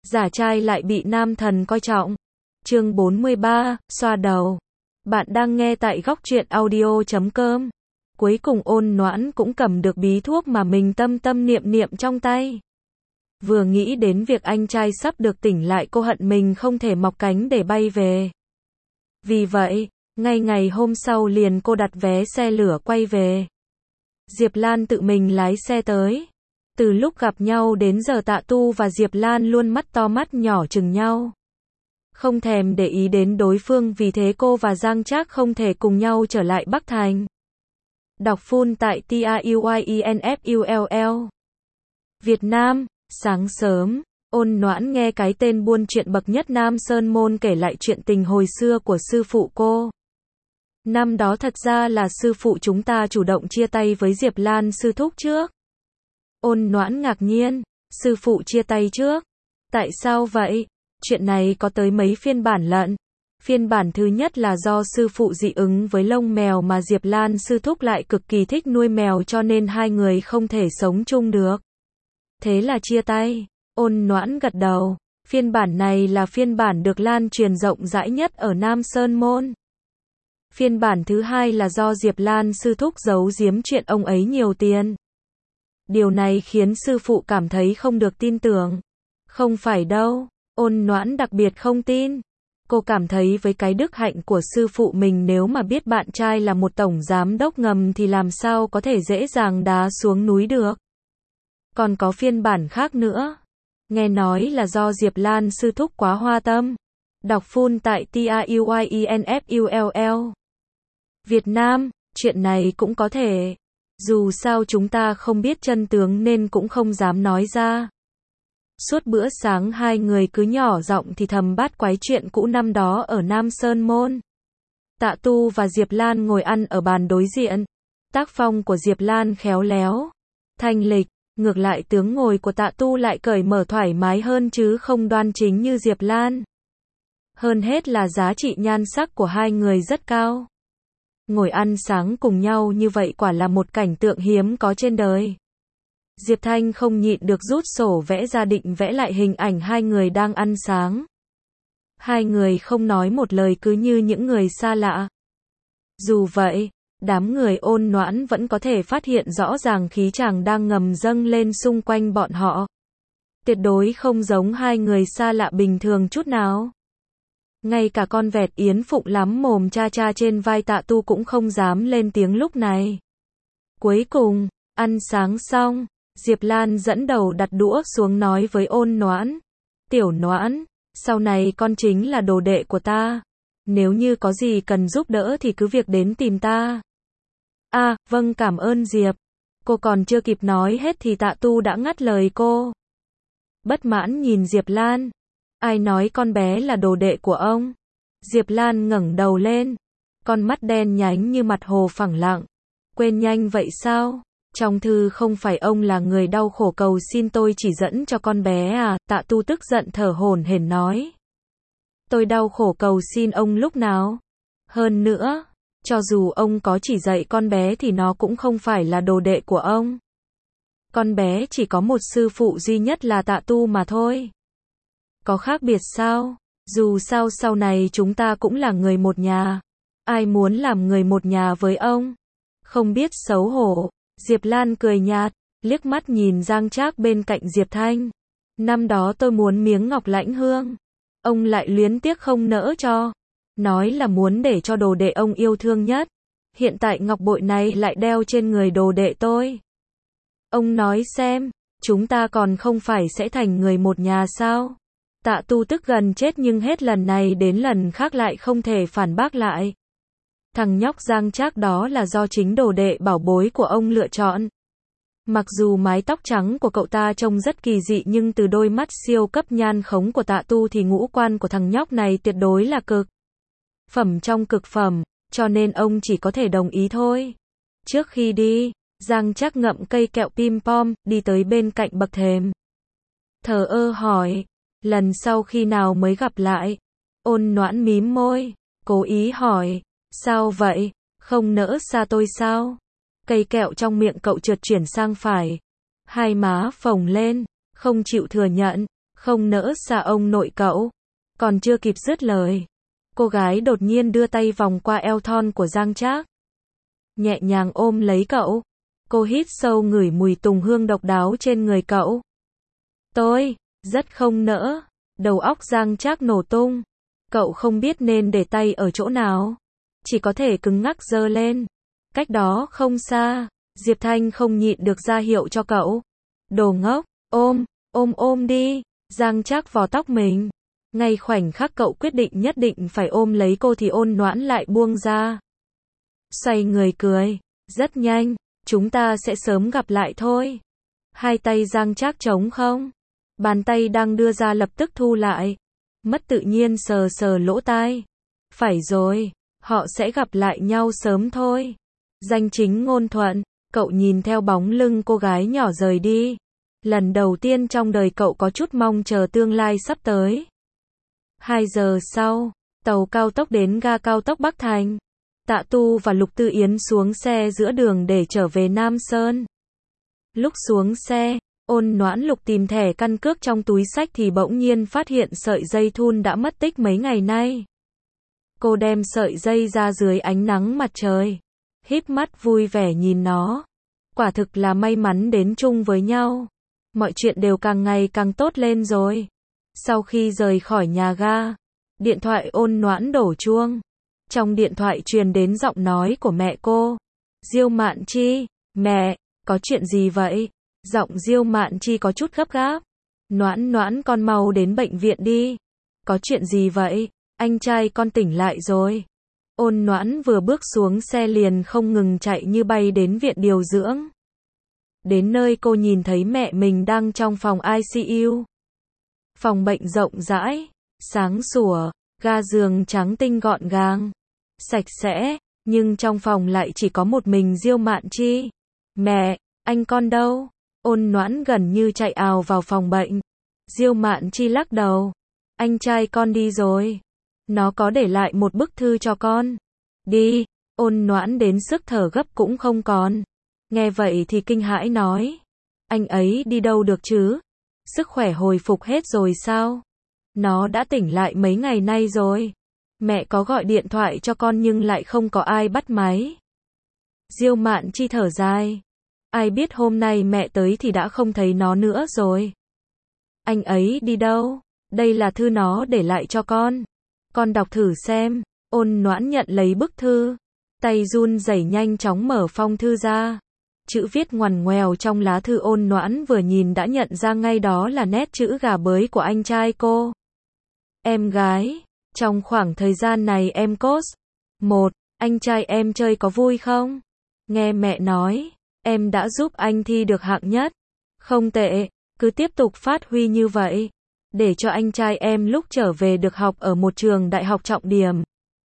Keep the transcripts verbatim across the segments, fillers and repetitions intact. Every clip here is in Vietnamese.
giả trai lại bị nam thần coi trọng. Chương bốn mươi ba, xoa đầu. Bạn đang nghe tại góc truyện audio chấm com. Cuối cùng Ôn Noãn cũng cầm được bí thuốc mà mình tâm tâm niệm niệm trong tay. Vừa nghĩ đến việc anh trai sắp được tỉnh lại, cô hận mình không thể mọc cánh để bay về. Vì vậy, ngay ngày hôm sau liền cô đặt vé xe lửa quay về. Diệp Lan tự mình lái xe tới. Từ lúc gặp nhau đến giờ Tạ Tu và Diệp Lan luôn mắt to mắt nhỏ chừng nhau. Không thèm để ý đến đối phương, vì thế cô và Giang Trác không thể cùng nhau trở lại Bắc Thành. Đọc full tại T R U Y E N F U L L. Việt Nam, sáng sớm, Ôn Noãn nghe cái tên buôn chuyện bậc nhất Nam Sơn Môn kể lại chuyện tình hồi xưa của sư phụ cô. Năm đó thật ra là sư phụ chúng ta chủ động chia tay với Diệp Lan sư thúc trước. Ôn Noãn ngạc nhiên, sư phụ chia tay trước? Tại sao vậy? Chuyện này có tới mấy phiên bản lận. Phiên bản thứ nhất là do sư phụ dị ứng với lông mèo, mà Diệp Lan sư thúc lại cực kỳ thích nuôi mèo, cho nên hai người không thể sống chung được. Thế là chia tay. Ôn Noãn gật đầu. Phiên bản này là phiên bản được lan truyền rộng rãi nhất ở Nam Sơn Môn. Phiên bản thứ hai là do Diệp Lan sư thúc giấu giếm chuyện ông ấy nhiều tiền. Điều này khiến sư phụ cảm thấy không được tin tưởng. Không phải đâu. Ôn Noãn đặc biệt không tin. Cô cảm thấy với cái đức hạnh của sư phụ mình, nếu mà biết bạn trai là một tổng giám đốc ngầm thì làm sao có thể dễ dàng đá xuống núi được. Còn có phiên bản khác nữa. Nghe nói là do Diệp Lan sư thúc quá hoa tâm. Đọc full tại T R U Y E N F U L L. Việt Nam, chuyện này cũng có thể. Dù sao chúng ta không biết chân tướng nên cũng không dám nói ra. Suốt bữa sáng hai người cứ nhỏ giọng thì thầm bát quái chuyện cũ năm đó ở Nam Sơn Môn. Tạ Tu và Diệp Lan ngồi ăn ở bàn đối diện. Tác phong của Diệp Lan khéo léo, thanh lịch, ngược lại tướng ngồi của Tạ Tu lại cởi mở thoải mái hơn chứ không đoan chính như Diệp Lan. Hơn hết là giá trị nhan sắc của hai người rất cao. Ngồi ăn sáng cùng nhau như vậy quả là một cảnh tượng hiếm có trên đời. Diệp Thanh không nhịn được rút sổ vẽ ra định vẽ lại hình ảnh hai người đang ăn sáng. Hai người không nói một lời, cứ như những người xa lạ. Dù vậy, đám người Ôn Noãn vẫn có thể phát hiện rõ ràng khí chàng đang ngầm dâng lên xung quanh bọn họ. Tuyệt đối không giống hai người xa lạ bình thường chút nào. Ngay cả con vẹt Yến Phụng lắm mồm cha cha trên vai Tạ Tu cũng không dám lên tiếng lúc này. Cuối cùng, ăn sáng xong, Diệp Lan dẫn đầu đặt đũa xuống nói với Ôn Noãn. Tiểu Noãn, sau này con chính là đồ đệ của ta. Nếu như có gì cần giúp đỡ thì cứ việc đến tìm ta. À, vâng, cảm ơn Diệp. Cô còn chưa kịp nói hết thì Tạ Tu đã ngắt lời cô. Bất mãn nhìn Diệp Lan. Ai nói con bé là đồ đệ của ông? Diệp Lan ngẩng đầu lên. Con mắt đen nhánh như mặt hồ phẳng lặng. Quên nhanh vậy sao? Trong thư không phải ông là người đau khổ cầu xin tôi chỉ dẫn cho con bé à? Tạ Tu tức giận thở hổn hển nói. Tôi đau khổ cầu xin ông lúc nào? Hơn nữa, cho dù ông có chỉ dạy con bé thì nó cũng không phải là đồ đệ của ông. Con bé chỉ có một sư phụ duy nhất là Tạ Tu mà thôi. Có khác biệt sao? Dù sao sau này chúng ta cũng là người một nhà. Ai muốn làm người một nhà với ông? Không biết xấu hổ. Diệp Lan cười nhạt, liếc mắt nhìn Giang Trác bên cạnh Diệp Thanh. Năm đó tôi muốn miếng ngọc lãnh hương. Ông lại luyến tiếc không nỡ cho. Nói là muốn để cho đồ đệ ông yêu thương nhất. Hiện tại ngọc bội này lại đeo trên người đồ đệ tôi. Ông nói xem, chúng ta còn không phải sẽ thành người một nhà sao? Tạ Tu tức gần chết nhưng hết lần này đến lần khác lại không thể phản bác lại. Thằng nhóc Giang Trác đó là do chính đồ đệ bảo bối của ông lựa chọn. Mặc dù mái tóc trắng của cậu ta trông rất kỳ dị nhưng từ đôi mắt siêu cấp nhan khống của Tạ Tu thì ngũ quan của thằng nhóc này tuyệt đối là cực phẩm trong cực phẩm, cho nên ông chỉ có thể đồng ý thôi. Trước khi đi, Giang Trác ngậm cây kẹo pim pom, đi tới bên cạnh bậc thềm. Thờ ơ hỏi, lần sau khi nào mới gặp lại? Ôn Noãn mím môi, cố ý hỏi, sao vậy, không nỡ xa tôi sao? Cây kẹo trong miệng cậu trượt chuyển sang phải. Hai má phồng lên, không chịu thừa nhận, không nỡ xa ông nội cậu. Còn chưa kịp dứt lời, cô gái đột nhiên đưa tay vòng qua eo thon của Giang Trác, nhẹ nhàng ôm lấy cậu. Cô hít sâu ngửi mùi tùng hương độc đáo trên người cậu. Tôi rất không nỡ. Đầu óc Giang Trác nổ tung. Cậu không biết nên để tay ở chỗ nào, chỉ có thể cứng ngắc giơ lên. Cách đó không xa, Diệp Thanh không nhịn được ra hiệu cho cậu. Đồ ngốc, ôm, ôm ôm đi. Giang Trác vò tóc mình. Ngay khoảnh khắc cậu quyết định nhất định phải ôm lấy cô thì Ôn Noãn lại buông ra. Xoay người cười. Rất nhanh, chúng ta sẽ sớm gặp lại thôi. Hai tay Giang Trác trống không. Bàn tay đang đưa ra lập tức thu lại. Mất tự nhiên sờ sờ lỗ tai. Phải rồi, họ sẽ gặp lại nhau sớm thôi. Danh chính ngôn thuận, cậu nhìn theo bóng lưng cô gái nhỏ rời đi. Lần đầu tiên trong đời cậu có chút mong chờ tương lai sắp tới. Hai giờ sau, tàu cao tốc đến ga cao tốc Bắc Thành. Tạ Tu và Lục Tư Yến xuống xe giữa đường để trở về Nam Sơn. Lúc xuống xe, Ôn Noãn Lục tìm thẻ căn cước trong túi xách thì bỗng nhiên phát hiện sợi dây thun đã mất tích mấy ngày nay. Cô đem sợi dây ra dưới ánh nắng mặt trời, híp mắt vui vẻ nhìn nó. Quả thực là may mắn đến chung với nhau. Mọi chuyện đều càng ngày càng tốt lên rồi. Sau khi rời khỏi nhà ga, điện thoại Ôn Noãn đổ chuông. Trong điện thoại truyền đến giọng nói của mẹ cô. Diêu Mạn Chi, mẹ, có chuyện gì vậy? Giọng Diêu Mạn Chi có chút gấp gáp. Noãn Noãn con mau đến bệnh viện đi. Có chuyện gì vậy? Anh trai con tỉnh lại rồi. Ôn Noãn vừa bước xuống xe liền không ngừng chạy như bay đến viện điều dưỡng. Đến nơi cô nhìn thấy mẹ mình đang trong phòng i xê u. Phòng bệnh rộng rãi, sáng sủa, ga giường trắng tinh gọn gàng, sạch sẽ, nhưng trong phòng lại chỉ có một mình Diêu Mạn Chi. Mẹ, anh con đâu? Ôn Noãn gần như chạy ào vào phòng bệnh. Diêu Mạn Chi lắc đầu. Anh trai con đi rồi. Nó có để lại một bức thư cho con. Đi. Ôn Noãn đến sức thở gấp cũng không còn. Nghe vậy thì kinh hãi nói. Anh ấy đi đâu được chứ? Sức khỏe hồi phục hết rồi sao? Nó đã tỉnh lại mấy ngày nay rồi. Mẹ có gọi điện thoại cho con nhưng lại không có ai bắt máy. Diêu Mạn Chi thở dài. Ai biết hôm nay mẹ tới thì đã không thấy nó nữa rồi. Anh ấy đi đâu? Đây là thư nó để lại cho con. Con đọc thử xem. Ôn Noãn nhận lấy bức thư. Tay run rẩy nhanh chóng mở phong thư ra. Chữ viết ngoằn ngoèo trong lá thư Ôn Noãn vừa nhìn đã nhận ra ngay đó là nét chữ gà bới của anh trai cô. Em gái, trong khoảng thời gian này em cốt. Một, anh trai em chơi có vui không? Nghe mẹ nói, em đã giúp anh thi được hạng nhất. Không tệ, cứ tiếp tục phát huy như vậy. Để cho anh trai em lúc trở về được học ở một trường đại học trọng điểm.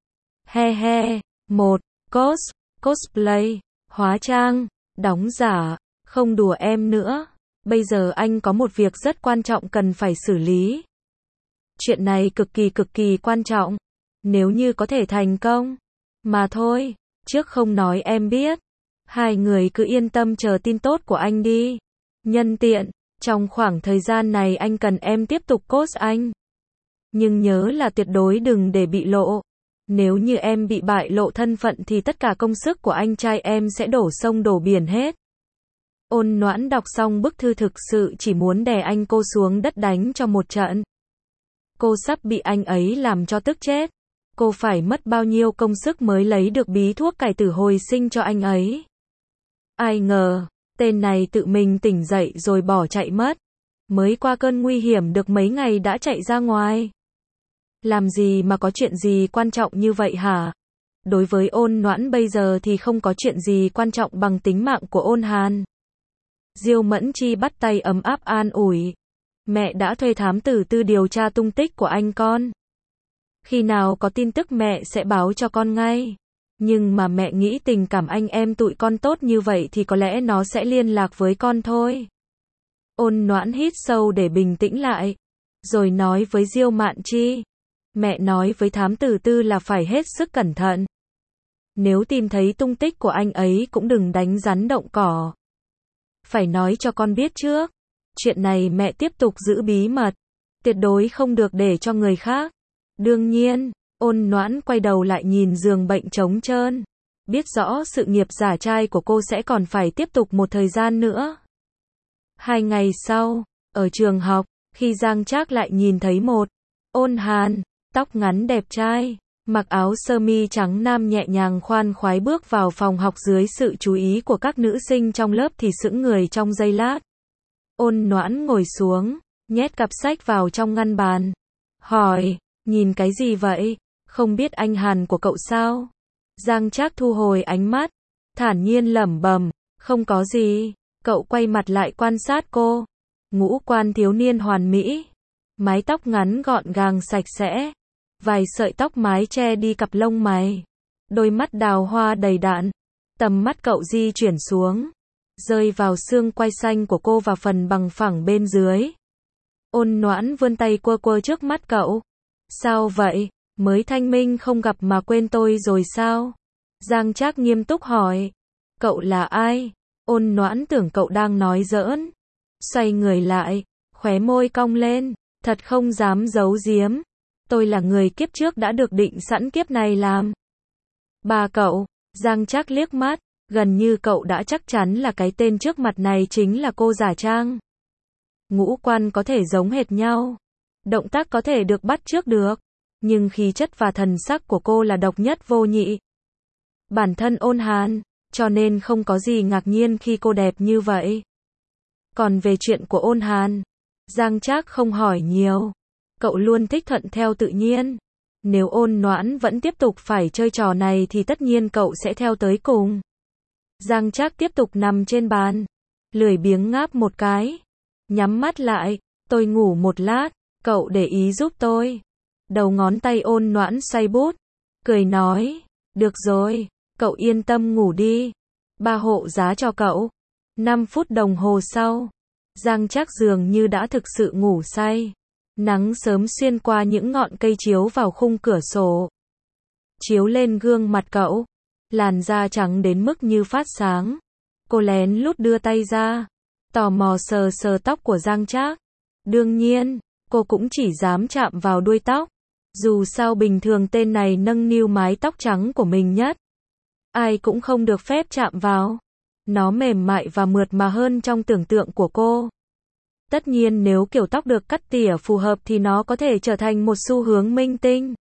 He he, một, cos, cosplay, hóa trang, đóng giả, không đùa em nữa. Bây giờ anh có một việc rất quan trọng cần phải xử lý. Chuyện này cực kỳ cực kỳ quan trọng. Nếu như có thể thành công. Mà thôi, trước không nói em biết. Hai người cứ yên tâm chờ tin tốt của anh đi. Nhân tiện, trong khoảng thời gian này anh cần em tiếp tục coach anh. Nhưng nhớ là tuyệt đối đừng để bị lộ. Nếu như em bị bại lộ thân phận thì tất cả công sức của anh trai em sẽ đổ sông đổ biển hết. Ôn Noãn đọc xong bức thư thực sự chỉ muốn đè anh cô xuống đất đánh cho một trận. Cô sắp bị anh ấy làm cho tức chết. Cô phải mất bao nhiêu công sức mới lấy được bí thuốc cải tử hồi sinh cho anh ấy. Ai ngờ, tên này tự mình tỉnh dậy rồi bỏ chạy mất. Mới qua cơn nguy hiểm được mấy ngày đã chạy ra ngoài. Làm gì mà có chuyện gì quan trọng như vậy hả? Đối với Ôn Noãn bây giờ thì không có chuyện gì quan trọng bằng tính mạng của Ôn Hàn. Diêu Mẫn Chi bắt tay ấm áp an ủi. Mẹ đã thuê thám tử tư điều tra tung tích của anh con. Khi nào có tin tức mẹ sẽ báo cho con ngay. Nhưng mà mẹ nghĩ tình cảm anh em tụi con tốt như vậy thì có lẽ nó sẽ liên lạc với con thôi. Ôn Noãn hít sâu để bình tĩnh lại. Rồi nói với Diêu Mạn Chi. Mẹ nói với thám tử tư là phải hết sức cẩn thận. Nếu tìm thấy tung tích của anh ấy cũng đừng đánh rắn động cỏ. Phải nói cho con biết trước. Chuyện này mẹ tiếp tục giữ bí mật. tuyệt đối không được để cho người khác. Đương nhiên, Ôn Noãn quay đầu lại nhìn giường bệnh trống trơn. Biết rõ sự nghiệp giả trai của cô sẽ còn phải tiếp tục một thời gian nữa. Hai ngày sau, ở trường học, khi Giang Trác lại nhìn thấy một Ôn Hàn, tóc ngắn đẹp trai, mặc áo sơ mi trắng nam nhẹ nhàng khoan khoái bước vào phòng học dưới sự chú ý của các nữ sinh trong lớp thì sững người trong giây lát. Ôn Noãn ngồi xuống, nhét cặp sách vào trong ngăn bàn. Hỏi, nhìn cái gì vậy? Không biết anh Hàn của cậu sao? Giang Trác thu hồi ánh mắt, thản nhiên lẩm bẩm, không có gì. Cậu quay mặt lại quan sát cô. Ngũ quan thiếu niên hoàn mỹ, mái tóc ngắn gọn gàng sạch sẽ, vài sợi tóc mái che đi cặp lông mày, đôi mắt đào hoa đầy đặn. Tầm mắt cậu di chuyển xuống, rơi vào xương quai xanh của cô và phần bằng phẳng bên dưới. Ôn Noãn vươn tay quơ quơ trước mắt cậu. Sao vậy? Mới thanh minh không gặp mà quên tôi rồi sao? Giang Trác nghiêm túc hỏi. Cậu là ai? Ôn Noãn tưởng cậu đang nói giỡn. Xoay người lại, khóe môi cong lên, thật không dám giấu giếm. Tôi là người kiếp trước đã được định sẵn kiếp này làm bà cậu. Giang Trác liếc mắt, gần như cậu đã chắc chắn là cái tên trước mặt này chính là cô giả trang. Ngũ quan có thể giống hệt nhau, động tác có thể được bắt chước được, nhưng khí chất và thần sắc của cô là độc nhất vô nhị. Bản thân Ôn Hàn, cho nên không có gì ngạc nhiên khi cô đẹp như vậy. Còn về chuyện của Ôn Hàn, Giang Trác không hỏi nhiều. Cậu luôn thích thuận theo tự nhiên. Nếu Ôn Noãn vẫn tiếp tục phải chơi trò này thì tất nhiên cậu sẽ theo tới cùng. Giang Trác tiếp tục nằm trên bàn, lười biếng ngáp một cái, nhắm mắt lại, tôi ngủ một lát, cậu để ý giúp tôi. Đầu ngón tay Ôn Noãn xoay bút, cười nói, được rồi, cậu yên tâm ngủ đi, ba hộ giá cho cậu. Năm phút đồng hồ sau, Giang Trác dường như đã thực sự ngủ say. Nắng sớm xuyên qua những ngọn cây chiếu vào khung cửa sổ, chiếu lên gương mặt cậu, làn da trắng đến mức như phát sáng. Cô lén lút đưa tay ra, tò mò sờ sờ tóc của Giang Trác. Đương nhiên, cô cũng chỉ dám chạm vào đuôi tóc. Dù sao bình thường tên này nâng niu mái tóc trắng của mình nhất, ai cũng không được phép chạm vào. Nó mềm mại và mượt mà hơn trong tưởng tượng của cô. Tất nhiên nếu kiểu tóc được cắt tỉa phù hợp thì nó có thể trở thành một xu hướng minh tinh.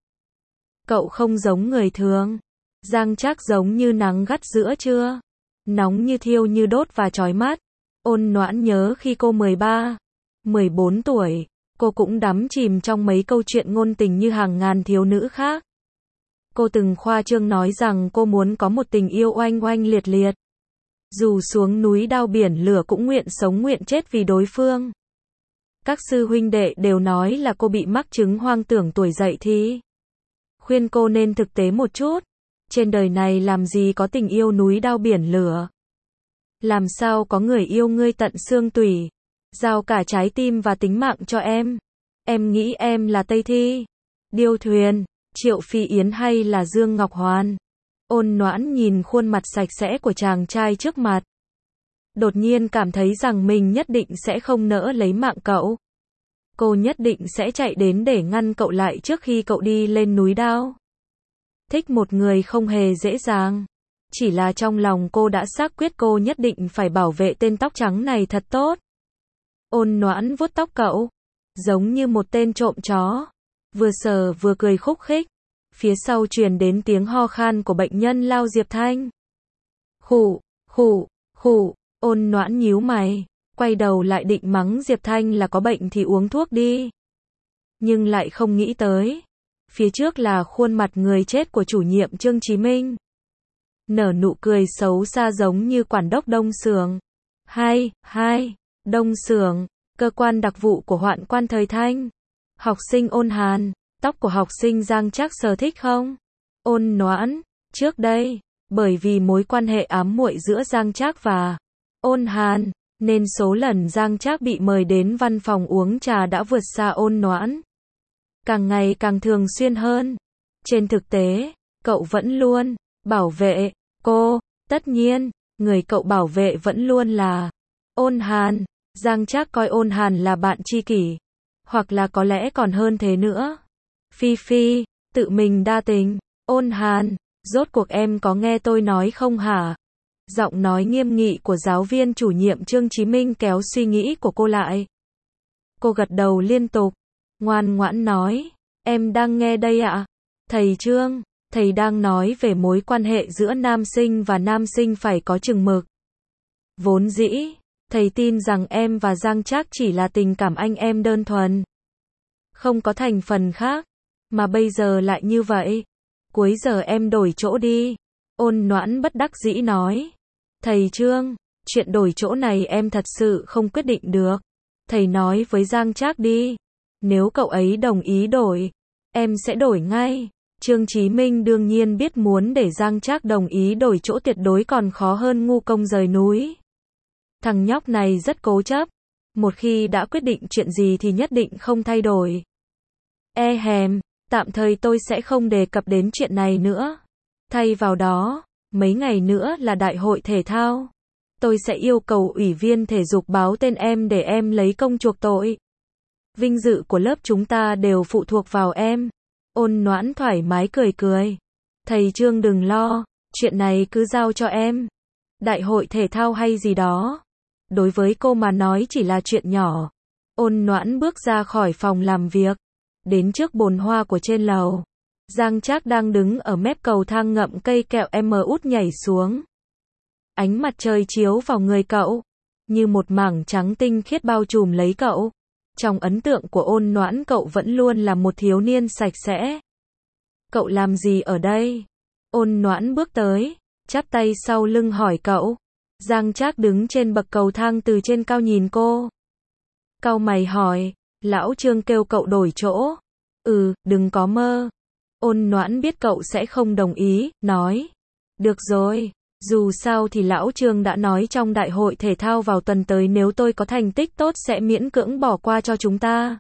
Cậu không giống người thường. Giang Trác giống như nắng gắt giữa trưa, nóng như thiêu như đốt và chói mắt. Ôn Noãn nhớ khi cô mười ba, mười bốn tuổi, cô cũng đắm chìm trong mấy câu chuyện ngôn tình như hàng ngàn thiếu nữ khác. Cô từng khoa trương nói rằng cô muốn có một tình yêu oanh oanh liệt liệt. Dù xuống núi đao biển lửa cũng nguyện sống nguyện chết vì đối phương. Các sư huynh đệ đều nói là cô bị mắc chứng hoang tưởng tuổi dậy thì khuyên cô nên thực tế một chút. Trên đời này làm gì có tình yêu núi đao biển lửa. Làm sao có người yêu ngươi tận xương tủy, giao cả trái tim và tính mạng cho em. Em nghĩ em là Tây Thi, Điêu Thuyền, Triệu Phi Yến hay là Dương Ngọc Hoàn? Ôn Noãn nhìn khuôn mặt sạch sẽ của chàng trai trước mặt, đột nhiên cảm thấy rằng mình nhất định sẽ không nỡ lấy mạng cậu. Cô nhất định sẽ chạy đến để ngăn cậu lại trước khi cậu đi lên núi đao. Thích một người không hề dễ dàng. Chỉ là trong lòng cô đã xác quyết cô nhất định phải bảo vệ tên tóc trắng này thật tốt. Ôn Noãn vuốt tóc cậu, giống như một tên trộm chó, vừa sờ vừa cười khúc khích. Phía sau truyền đến tiếng ho khan của bệnh nhân Lao Diệp Thanh. Khụ, khụ, khụ. Ôn Noãn nhíu mày, quay đầu lại định mắng Diệp Thanh là có bệnh thì uống thuốc đi. Nhưng lại không nghĩ tới, phía trước là khuôn mặt người chết của chủ nhiệm Trương Chí Minh. Nở nụ cười xấu xa giống như quản đốc Đông Xưởng. Hai, hai, Đông Xưởng, cơ quan đặc vụ của hoạn quan thời Thanh. Học sinh Ôn Hàn, tóc của học sinh Giang Trác sở thích không? Ôn Noãn, trước đây, bởi vì mối quan hệ ám muội giữa Giang Trác và Ôn Hàn, nên số lần Giang Trác bị mời đến văn phòng uống trà đã vượt xa Ôn Noãn. Càng ngày càng thường xuyên hơn. Trên thực tế, cậu vẫn luôn bảo vệ cô. Tất nhiên, người cậu bảo vệ vẫn luôn là Ôn Hàn. Giang Trác coi Ôn Hàn là bạn tri kỷ. Hoặc là có lẽ còn hơn thế nữa. Phi Phi, tự mình đa tình. Ôn Hàn, rốt cuộc em có nghe tôi nói không hả? Giọng nói nghiêm nghị của giáo viên chủ nhiệm Trương Chí Minh kéo suy nghĩ của cô lại. Cô gật đầu liên tục, ngoan ngoãn nói, em đang nghe đây ạ. Thầy Trương, thầy đang nói về mối quan hệ giữa nam sinh và nam sinh phải có chừng mực. Vốn dĩ, thầy tin rằng em và Giang Trác chỉ là tình cảm anh em đơn thuần. Không có thành phần khác, mà bây giờ lại như vậy. Cuối giờ em đổi chỗ đi. Ôn Noãn bất đắc dĩ nói. Thầy Trương, chuyện đổi chỗ này em thật sự không quyết định được. Thầy nói với Giang Trác đi. Nếu cậu ấy đồng ý đổi, em sẽ đổi ngay. Trương Chí Minh đương nhiên biết muốn để Giang Trác đồng ý đổi chỗ tuyệt đối còn khó hơn ngu công rời núi. Thằng nhóc này rất cố chấp. Một khi đã quyết định chuyện gì thì nhất định không thay đổi. E hèm, tạm thời tôi sẽ không đề cập đến chuyện này nữa. Thay vào đó, mấy ngày nữa là đại hội thể thao. Tôi sẽ yêu cầu ủy viên thể dục báo tên em để em lấy công chuộc tội. Vinh dự của lớp chúng ta đều phụ thuộc vào em. Ôn Noãn thoải mái cười cười. Thầy Trương đừng lo, chuyện này cứ giao cho em. Đại hội thể thao hay gì đó. Đối với cô mà nói chỉ là chuyện nhỏ. Ôn Noãn bước ra khỏi phòng làm việc. Đến trước bồn hoa của trên lầu. Giang Trác đang đứng ở mép cầu thang ngậm cây kẹo em út nhảy xuống. Ánh mặt trời chiếu vào người cậu. Như một mảng trắng tinh khiết bao trùm lấy cậu. Trong ấn tượng của Ôn Noãn cậu vẫn luôn là một thiếu niên sạch sẽ. Cậu làm gì ở đây? Ôn Noãn bước tới, chắp tay sau lưng hỏi cậu. Giang Trác đứng trên bậc cầu thang từ trên cao nhìn cô. Cau mày hỏi, lão Trương kêu cậu đổi chỗ. Ừ, đừng có mơ. Ôn Noãn biết cậu sẽ không đồng ý, nói. Được rồi, dù sao thì lão Trương đã nói trong đại hội thể thao vào tuần tới nếu tôi có thành tích tốt sẽ miễn cưỡng bỏ qua cho chúng ta.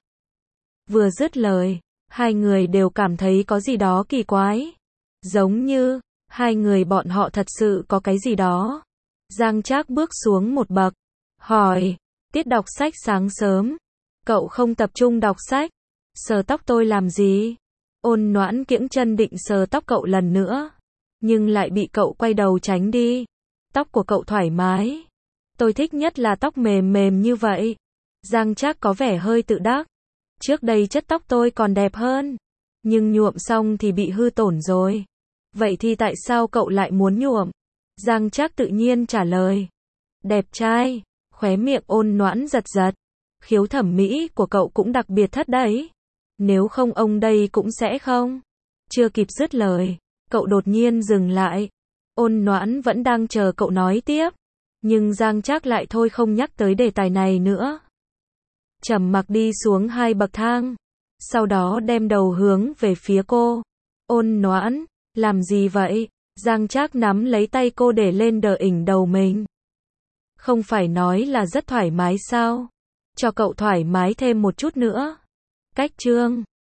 Vừa dứt lời, hai người đều cảm thấy có gì đó kỳ quái. Giống như, hai người bọn họ thật sự có cái gì đó. Giang Trác bước xuống một bậc, hỏi, tiết đọc sách sáng sớm. Cậu không tập trung đọc sách. Sờ tóc tôi làm gì? Ôn Noãn kiễng chân định sờ tóc cậu lần nữa. Nhưng lại bị cậu quay đầu tránh đi. Tóc của cậu thoải mái. Tôi thích nhất là tóc mềm mềm như vậy. Giang Trác có vẻ hơi tự đắc. Trước đây chất tóc tôi còn đẹp hơn. Nhưng nhuộm xong thì bị hư tổn rồi. Vậy thì tại sao cậu lại muốn nhuộm? Giang Trác tự nhiên trả lời. Đẹp trai. Khóe miệng Ôn Noãn giật giật. Khiếu thẩm mỹ của cậu cũng đặc biệt thất đấy. Nếu không ông đây cũng sẽ không. Chưa kịp dứt lời, cậu đột nhiên dừng lại. Ôn Noãn vẫn đang chờ cậu nói tiếp. Nhưng Giang Trác lại thôi không nhắc tới đề tài này nữa. Trầm mặc đi xuống hai bậc thang. Sau đó đem đầu hướng về phía cô. Ôn Noãn, làm gì vậy? Giang Trác nắm lấy tay cô để lên đờ ỉnh đầu mình. Không phải nói là rất thoải mái sao? Cho cậu thoải mái thêm một chút nữa. Cách Trương.